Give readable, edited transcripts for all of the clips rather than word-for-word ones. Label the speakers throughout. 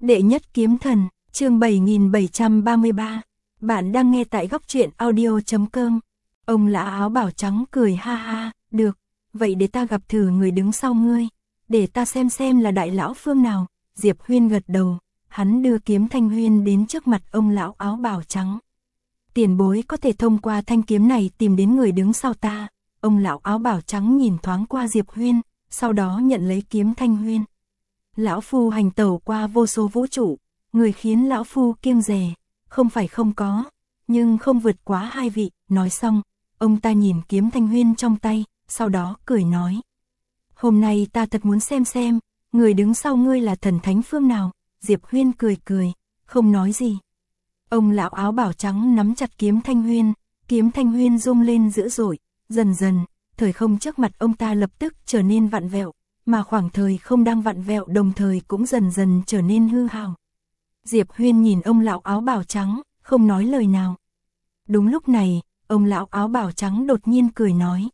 Speaker 1: Đệ nhất kiếm thần, chương 7733. Bạn đang nghe tại góc truyện audio.com. Ông lão áo bảo trắng cười ha ha, được, vậy để ta gặp thử người đứng sau ngươi, để ta xem là đại lão phương nào. Diệp Huyên gật đầu, hắn đưa kiếm thanh huyên đến trước mặt ông lão áo bảo trắng. Tiền bối có thể thông qua thanh kiếm này tìm đến người đứng sau ta. Ông lão áo bảo trắng nhìn thoáng qua Diệp Huyên, sau đó nhận lấy kiếm thanh huyên. Lão phu hành tẩu qua vô số vũ trụ, người khiến lão phu kiêng dè, không phải không có, nhưng không vượt quá hai vị. Nói xong, ông ta nhìn kiếm thanh huyên trong tay, sau đó cười nói. Hôm nay ta thật muốn xem, người đứng sau ngươi là thần thánh phương nào. Diệp Huyên cười, không nói gì. Ông lão áo bảo trắng nắm chặt kiếm thanh huyên rung lên dữ dội, dần dần, thời không trước mặt ông ta lập tức trở nên vặn vẹo, mà khoảng thời không đang vặn vẹo đồng thời cũng dần dần trở nên hư hào. Diệp Huyên nhìn ông lão áo bảo trắng, không nói lời nào. Đúng lúc này, ông lão áo bảo trắng đột nhiên cười nói.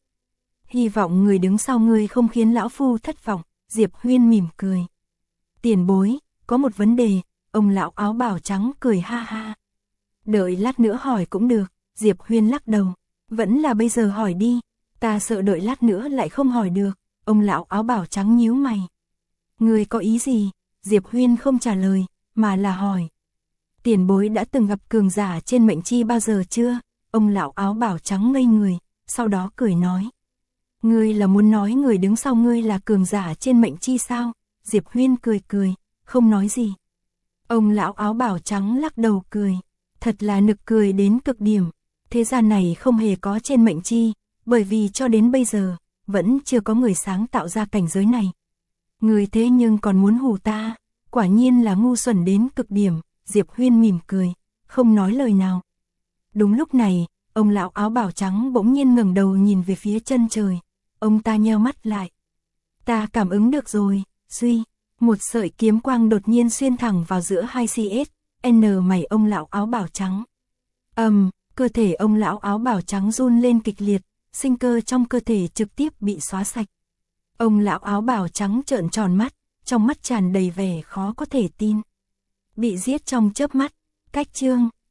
Speaker 1: Hy vọng người đứng sau ngươi không khiến lão phu thất vọng. Diệp Huyên mỉm cười. Tiền bối, có một vấn đề. Ông lão áo bảo trắng cười ha ha. Đợi lát nữa hỏi cũng được. Diệp Huyên lắc đầu. Vẫn là bây giờ hỏi đi. Ta sợ đợi lát nữa lại không hỏi được. Ông lão áo bảo trắng nhíu mày. Người có ý gì? Diệp Huyên không trả lời, mà là hỏi. Tiền bối đã từng gặp cường giả trên mệnh chi bao giờ chưa? Ông lão áo bảo trắng ngây người, sau đó cười nói. Ngươi là muốn nói người đứng sau ngươi là cường giả trên mệnh chi sao? Diệp Huyên cười, không nói gì. Ông lão áo bảo trắng lắc đầu cười. Thật là nực cười đến cực điểm. Thế gian này không hề có trên mệnh chi, bởi vì cho đến bây giờ, vẫn chưa có người sáng tạo ra cảnh giới này. Người thế nhưng còn muốn hù ta, quả nhiên là ngu xuẩn đến cực điểm. Diệp Huyên mỉm cười, không nói lời nào. Đúng lúc này, ông lão áo bảo trắng bỗng nhiên ngẩng đầu nhìn về phía chân trời. Ông ta nheo mắt lại. Ta cảm ứng được rồi, suy, một sợi kiếm quang đột nhiên xuyên thẳng vào giữa hai CSN mày ông lão áo bảo trắng. Cơ thể ông lão áo bảo trắng run lên kịch liệt, sinh cơ trong cơ thể trực tiếp bị xóa sạch. Ông lão áo bảo trắng trợn tròn mắt, trong mắt tràn đầy vẻ khó có thể tin. Bị giết trong chớp mắt, cách chương